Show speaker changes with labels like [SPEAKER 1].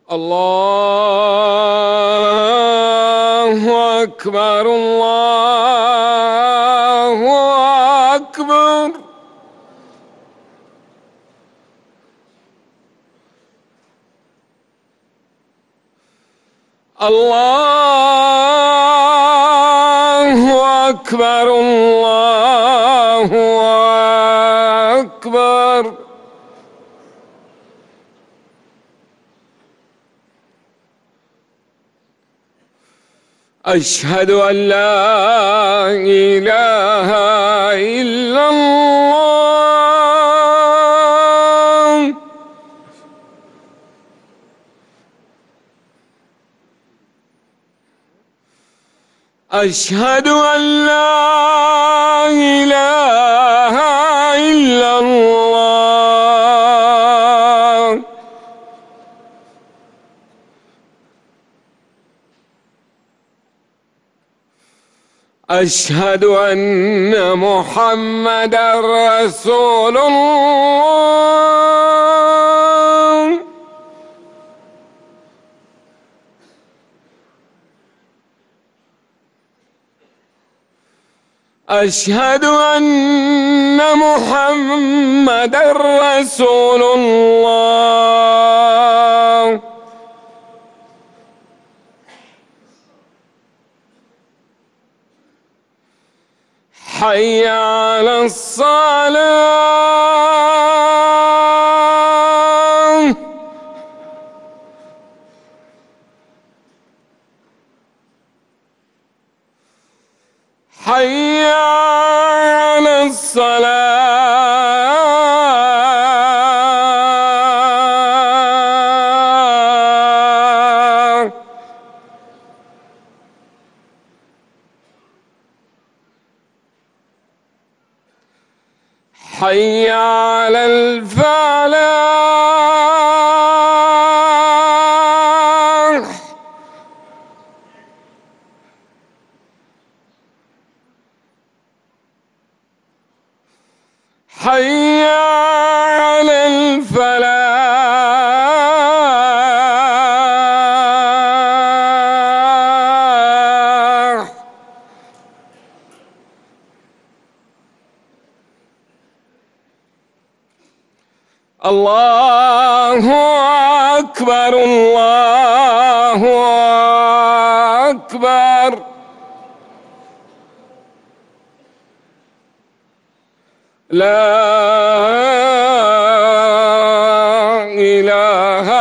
[SPEAKER 1] الله أكبر الله أكبر. الله أكبر الله أكبر. أشهد أن لا إله إلا الله. أشهد أن لا إله إلا الله. أشهد أن محمدًا رسول الله. أشهد أن محمدًا رسول الله. حي على الصلاة. حي على الصلاة. حي على الفلاح. حي على الفلاح. الله أكبر الله أكبر. لا إله